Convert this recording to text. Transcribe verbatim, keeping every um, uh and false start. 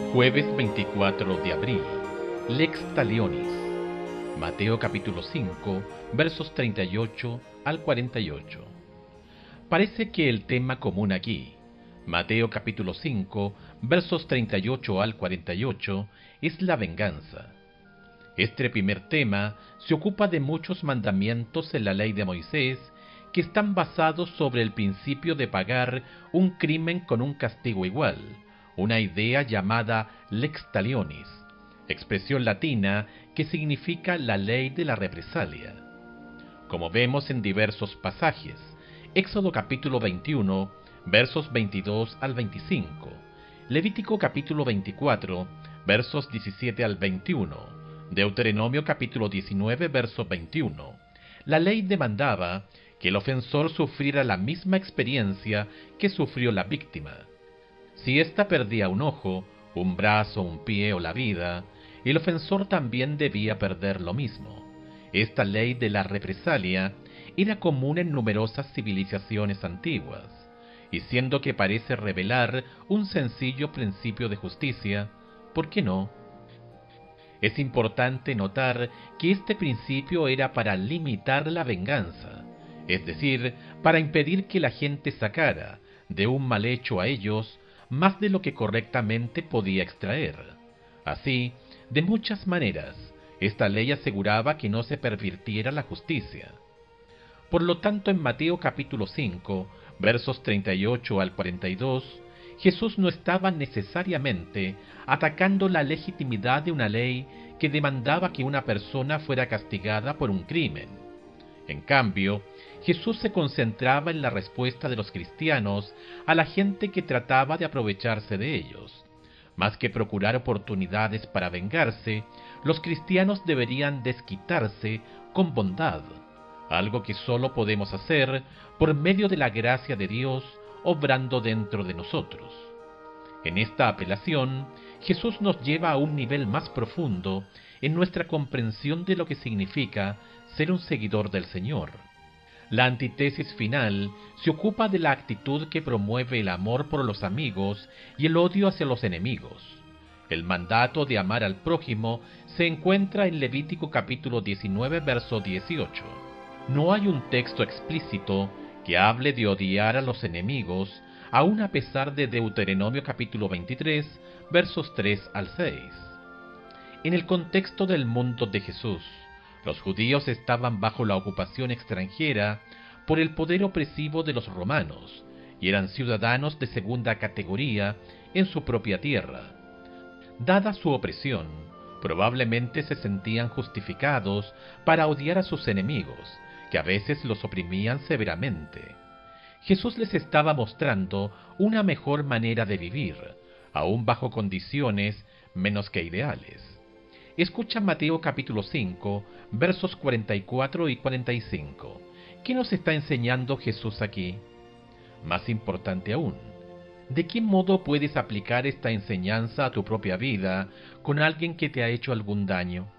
Jueves veinticuatro de abril. Lex talionis. Mateo capítulo cinco, versos treinta y ocho al cuarenta y ocho. Parece que el tema común aquí, Mateo capítulo cinco, versos treinta y ocho al cuarenta y ocho, es la venganza. Este primer tema se ocupa de muchos mandamientos en la ley de Moisés que están basados sobre el principio de pagar un crimen con un castigo igual, una idea llamada lex talionis, expresión latina que significa la ley de la represalia. Como vemos en diversos pasajes, Éxodo capítulo veintiuno, versos veintidós al veinticinco, Levítico capítulo veinticuatro, versos diecisiete al veintiuno, Deuteronomio capítulo diecinueve, verso veintiuno. La ley demandaba que el ofensor sufriera la misma experiencia que sufrió la víctima. Si ésta perdía un ojo, un brazo, un pie o la vida, el ofensor también debía perder lo mismo. Esta ley de la represalia era común en numerosas civilizaciones antiguas, y siendo que parece revelar un sencillo principio de justicia, ¿por qué no? Es importante notar que este principio era para limitar la venganza, es decir, para impedir que la gente sacara de un mal hecho a ellos más de lo que correctamente podía extraer. Así, de muchas maneras, esta ley aseguraba que no se pervirtiera la justicia. Por lo tanto, en Mateo capítulo cinco, versos treinta y ocho al cuarenta y dos, Jesús no estaba necesariamente atacando la legitimidad de una ley que demandaba que una persona fuera castigada por un crimen. En cambio, Jesús se concentraba en la respuesta de los cristianos a la gente que trataba de aprovecharse de ellos. Más que procurar oportunidades para vengarse, los cristianos deberían desquitarse con bondad, algo que solo podemos hacer por medio de la gracia de Dios obrando dentro de nosotros. En esta apelación, Jesús nos lleva a un nivel más profundo en nuestra comprensión de lo que significa ser un seguidor del Señor. La antítesis final se ocupa de la actitud que promueve el amor por los amigos y el odio hacia los enemigos. El mandato de amar al prójimo se encuentra en Levítico capítulo diecinueve, verso dieciocho. No hay un texto explícito que hable de odiar a los enemigos, aun a pesar de Deuteronomio capítulo veintitrés, versos tres al seis. En el contexto del mundo de Jesús, los judíos estaban bajo la ocupación extranjera por el poder opresivo de los romanos y eran ciudadanos de segunda categoría en su propia tierra. Dada su opresión, probablemente se sentían justificados para odiar a sus enemigos, que a veces los oprimían severamente. Jesús les estaba mostrando una mejor manera de vivir, aún bajo condiciones menos que ideales. Escucha Mateo capítulo cinco, versos cuarenta y cuatro y cuarenta y cinco. ¿Qué nos está enseñando Jesús aquí? Más importante aún, ¿de qué modo puedes aplicar esta enseñanza a tu propia vida con alguien que te ha hecho algún daño?